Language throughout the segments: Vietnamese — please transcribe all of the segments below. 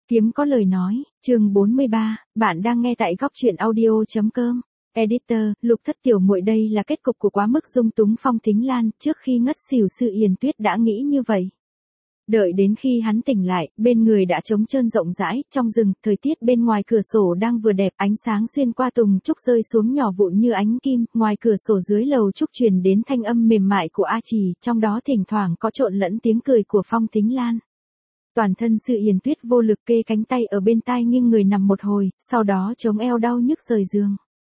Kiếm có lời nói, chương 43, bạn đang nghe tại góc truyện audio.com. Editor, Lục Thất tiểu muội, đây là kết cục của quá mức dung túng Phong Thính Lan, trước khi ngất xỉu Sự Yển Tuyết đã nghĩ như vậy. Đợi đến khi hắn tỉnh lại, bên người đã trống trơn rộng rãi, trong rừng, thời tiết bên ngoài cửa sổ đang vừa đẹp, ánh sáng xuyên qua tùng trúc rơi xuống nhỏ vụn như ánh kim, ngoài cửa sổ dưới lầu trúc truyền đến thanh âm mềm mại của A Trì, trong đó thỉnh thoảng có trộn lẫn tiếng cười của Phong Thính Lan. Toàn thân Sự Yển Tuyết vô lực kê cánh tay ở bên tai nghiêng người nằm một hồi, sau đó chống eo đau nhức rời giường.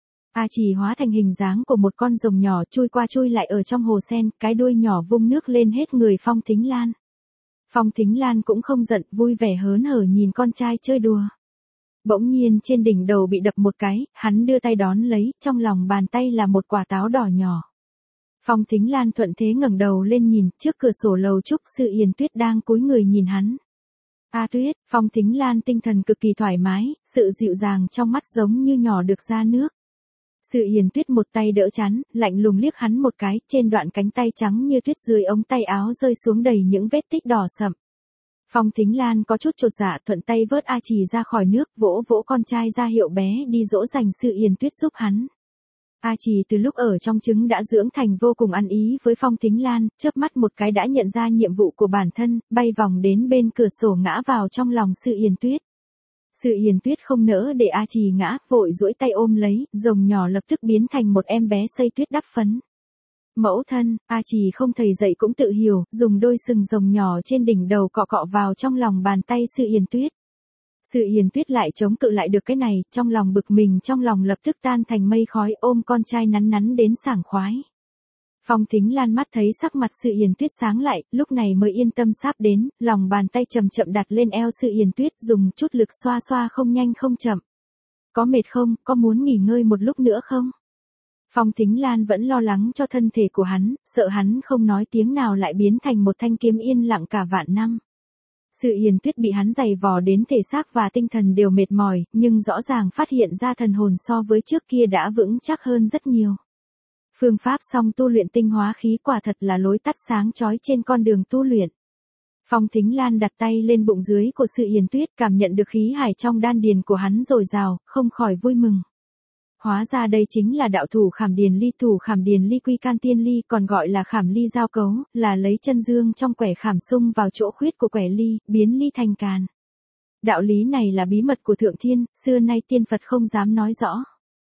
A Trì hóa thành hình dáng của một con rồng nhỏ chui qua chui lại ở trong hồ sen, cái đuôi nhỏ vung nước lên hết người Phong Thính Lan. Phong Thính Lan cũng không giận, vui vẻ hớn hở nhìn con trai chơi đùa. Bỗng nhiên trên đỉnh đầu bị đập một cái, hắn đưa tay đón lấy, trong lòng bàn tay là một quả táo đỏ nhỏ. Phong Thính Lan thuận thế ngẩng đầu lên nhìn, trước cửa sổ lầu trúc Sự Yển Tuyết đang cúi người nhìn hắn. A Tuyết, Phong Thính Lan tinh thần cực kỳ thoải mái, sự dịu dàng trong mắt giống như nhỏ được ra nước. Sự Yển Tuyết một tay đỡ chắn, lạnh lùng liếc hắn một cái, trên đoạn cánh tay trắng như tuyết dưới ống tay áo rơi xuống đầy những vết tích đỏ sậm. Phong Thính Lan có chút chột dạ, thuận tay vớt A Trì ra khỏi nước, vỗ vỗ con trai ra hiệu bé đi dỗ dành Sự Yển Tuyết giúp hắn. A Trì từ lúc ở trong trứng đã dưỡng thành vô cùng ăn ý với Phong Thính Lan, chớp mắt một cái đã nhận ra nhiệm vụ của bản thân, bay vòng đến bên cửa sổ ngã vào trong lòng Sự Yển Tuyết. Sự Yển Tuyết không nỡ để A Trì ngã, vội duỗi tay ôm lấy, rồng nhỏ lập tức biến thành một em bé xây tuyết đắp phấn. Mẫu thân, A Trì không thầy dạy cũng tự hiểu, dùng đôi sừng rồng nhỏ trên đỉnh đầu cọ cọ vào trong lòng bàn tay Sự Yển Tuyết. Sự Yển Tuyết lại chống cự lại được cái này, trong lòng bực mình, trong lòng lập tức tan thành mây khói, ôm con trai nắn nắn đến sảng khoái. Phong Thính Lan mắt thấy sắc mặt Sự Yển Tuyết sáng lại, lúc này mới yên tâm sáp đến, lòng bàn tay chậm chậm đặt lên eo Sự Yển Tuyết, dùng chút lực xoa xoa không nhanh không chậm. Có mệt không, có muốn nghỉ ngơi một lúc nữa không? Phong Thính Lan vẫn lo lắng cho thân thể của hắn, sợ hắn không nói tiếng nào lại biến thành một thanh kiếm yên lặng cả vạn năm. Sự Yển Tuyết bị hắn giày vò đến thể xác và tinh thần đều mệt mỏi, nhưng rõ ràng phát hiện ra thần hồn so với trước kia đã vững chắc hơn rất nhiều. Phương pháp song tu luyện tinh hóa khí quả thật là lối tắt sáng chói trên con đường tu luyện. Phong Thính Lan đặt tay lên bụng dưới của Sự Yển Tuyết, cảm nhận được khí hải trong đan điền của hắn dồi dào, không khỏi vui mừng. Hóa ra đây chính là đạo thủ khảm điền ly quy can tiên ly, còn gọi là khảm ly giao cấu, là lấy chân dương trong quẻ khảm xung vào chỗ khuyết của quẻ ly, biến ly thành càn. Đạo lý này là bí mật của thượng thiên, xưa nay tiên Phật không dám nói rõ.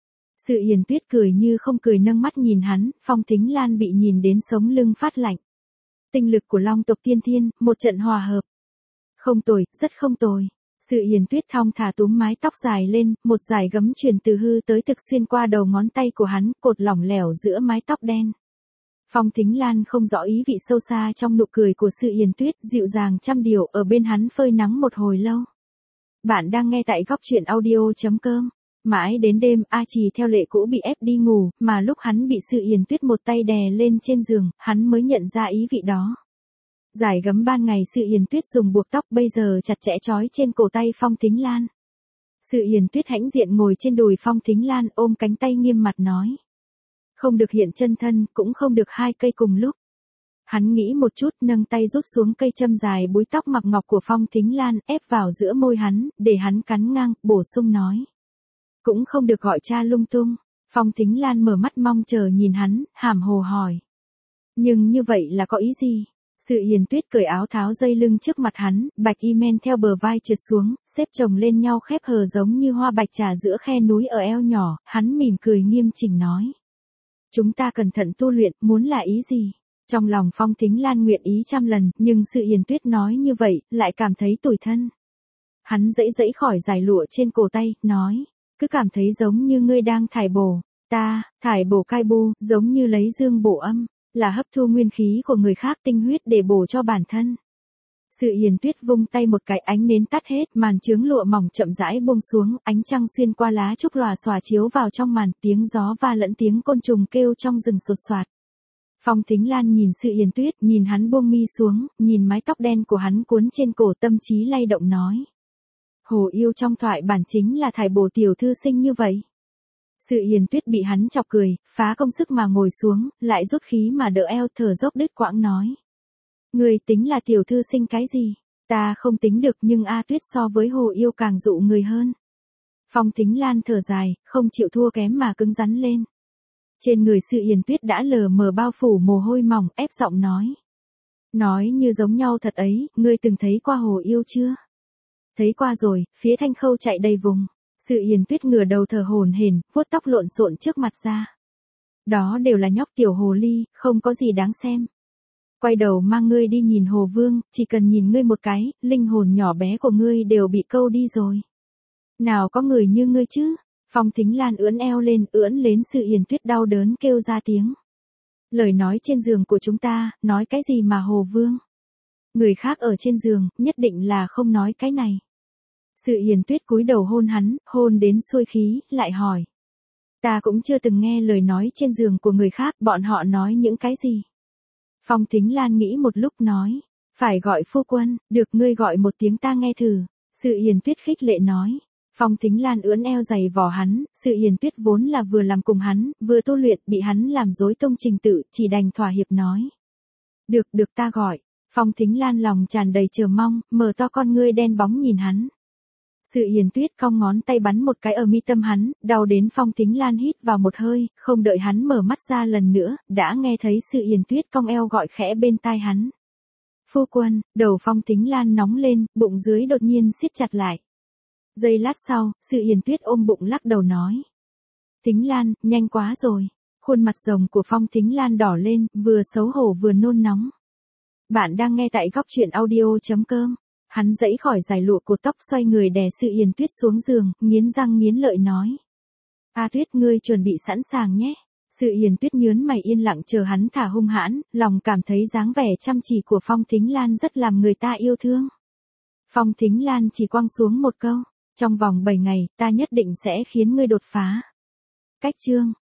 Sự Yển Tuyết cười như không cười nâng mắt nhìn hắn, Phong Thính Lan bị nhìn đến sống lưng phát lạnh. Tinh lực của Long tộc tiên thiên, một trận hòa hợp. Không tồi, rất không tồi. Sự Yển Tuyết thong thả túm mái tóc dài lên, một dải gấm truyền từ hư tới thực xuyên qua đầu ngón tay của hắn, cột lỏng lẻo giữa mái tóc đen. Phong Thính Lan không rõ ý vị sâu xa trong nụ cười của Sự Yển Tuyết, dịu dàng trăm điều, ở bên hắn phơi nắng một hồi lâu. Bạn đang nghe tại góc truyện audio.com. Mãi đến đêm, A Trì theo lệ cũ bị ép đi ngủ, mà lúc hắn bị Sự Yển Tuyết một tay đè lên trên giường, hắn mới nhận ra ý vị đó. Giải gấm ban ngày Sự Yển Tuyết dùng buộc tóc, bây giờ chặt chẽ trói trên cổ tay Phong Thính Lan. Sự Yển Tuyết hãnh diện ngồi trên đùi Phong Thính Lan, ôm cánh tay nghiêm mặt nói. Không được hiện chân thân, cũng không được hai cây cùng lúc. Hắn nghĩ một chút, nâng tay rút xuống cây châm dài búi tóc mặc ngọc của Phong Thính Lan, ép vào giữa môi hắn, để hắn cắn ngang, bổ sung nói. Cũng không được gọi cha lung tung. Phong Thính Lan mở mắt mong chờ nhìn hắn, hàm hồ hỏi. Nhưng như vậy là có ý gì? Sự Yển Tuyết cởi áo tháo dây lưng trước mặt hắn, bạch y men theo bờ vai trượt xuống, xếp chồng lên nhau khép hờ giống như hoa bạch trà giữa khe núi ở eo nhỏ, hắn mỉm cười nghiêm chỉnh nói. Chúng ta cẩn thận tu luyện, muốn là ý gì? Trong lòng Phong Thính Lan nguyện ý trăm lần, nhưng Sự Yển Tuyết nói như vậy, lại cảm thấy tủi thân. Hắn dãy dãy khỏi dải lụa trên cổ tay, nói. Cứ cảm thấy giống như ngươi đang thải bổ. Thải bổ cai bu, giống như lấy dương bổ âm, là hấp thu nguyên khí của người khác tinh huyết để bổ cho bản thân. Sự Yển Tuyết vung tay một cái, ánh nến tắt hết, màn chướng lụa mỏng chậm rãi buông xuống, ánh trăng xuyên qua lá trúc lòa xòa chiếu vào trong màn, tiếng gió va lẫn tiếng côn trùng kêu trong rừng sột soạt. Phong Thính Lan nhìn Sự Yển Tuyết, nhìn hắn buông mi xuống, nhìn mái tóc đen của hắn cuốn trên cổ, tâm trí lay động nói. Hồ yêu trong thoại bản chính là thải bổ tiểu thư sinh như vậy. Sự Yển Tuyết bị hắn chọc cười, phá công sức mà ngồi xuống, lại rút khí mà đỡ eo, thở dốc đứt quãng nói. Người tính là tiểu thư sinh cái gì? Ta không tính được nhưng A Tuyết so với Hồ Yêu càng dụ người hơn. Phong Thính Lan thở dài, không chịu thua kém mà cứng rắn lên. Trên người Sự Yển Tuyết đã lờ mờ bao phủ mồ hôi mỏng, ép giọng nói. Nói như giống nhau thật ấy, ngươi từng thấy qua Hồ Yêu chưa? Thấy qua rồi, phía Thanh Khâu chạy đầy vùng. Sự Yển Tuyết ngửa đầu thở hổn hển, vuốt tóc lộn xộn trước mặt ra. Đó đều là nhóc tiểu hồ ly, không có gì đáng xem. Quay đầu mang ngươi đi nhìn Hồ Vương, chỉ cần nhìn ngươi một cái, linh hồn nhỏ bé của ngươi đều bị câu đi rồi. Nào có người như ngươi chứ? Phong Thính Lan ưỡn eo lên, ưỡn lên Sự Yển Tuyết đau đớn kêu ra tiếng. Lời nói trên giường của chúng ta, nói cái gì mà Hồ Vương? Người khác ở trên giường, nhất định là không nói cái này. Sự Yển Tuyết cúi đầu hôn hắn, hôn đến xuôi khí, lại hỏi. Ta cũng chưa từng nghe lời nói trên giường của người khác, bọn họ nói những cái gì? Phong Thính Lan nghĩ một lúc nói. Phải gọi phu quân, được ngươi gọi một tiếng ta nghe thử. Sự Yển Tuyết khích lệ nói. Phong Thính Lan ưỡn eo giày vò hắn, Sự Yển Tuyết vốn là vừa làm cùng hắn, vừa tu luyện, bị hắn làm rối tung trình tự, chỉ đành thỏa hiệp nói. Được ta gọi. Phong Thính Lan lòng tràn đầy chờ mong, mở to con ngươi đen bóng nhìn hắn. Sự Yển Tuyết cong ngón tay bắn một cái ở mi tâm hắn, đau đến Phong Thính Lan hít vào một hơi, không đợi hắn mở mắt ra lần nữa, đã nghe thấy Sự Yển Tuyết cong eo gọi khẽ bên tai hắn. Phu quân, đầu Phong Thính Lan nóng lên, bụng dưới đột nhiên siết chặt lại. Giây lát sau, Sự Yển Tuyết ôm bụng lắc đầu nói. Thính Lan, nhanh quá rồi. Khuôn mặt rồng của Phong Thính Lan đỏ lên, vừa xấu hổ vừa nôn nóng. Bạn đang nghe tại góc truyện audio.com. Hắn giãy khỏi dải lụa cột tóc xoay người đè Sự Yển Tuyết xuống giường, nghiến răng nghiến lợi nói. A Tuyết ngươi chuẩn bị sẵn sàng nhé. Sự Yển Tuyết nhớn mày yên lặng chờ hắn thả hung hãn, lòng cảm thấy dáng vẻ chăm chỉ của Phong Thính Lan rất làm người ta yêu thương. Phong Thính Lan chỉ quăng xuống một câu. Trong vòng 7 ngày, ta nhất định sẽ khiến ngươi đột phá. Cách chương.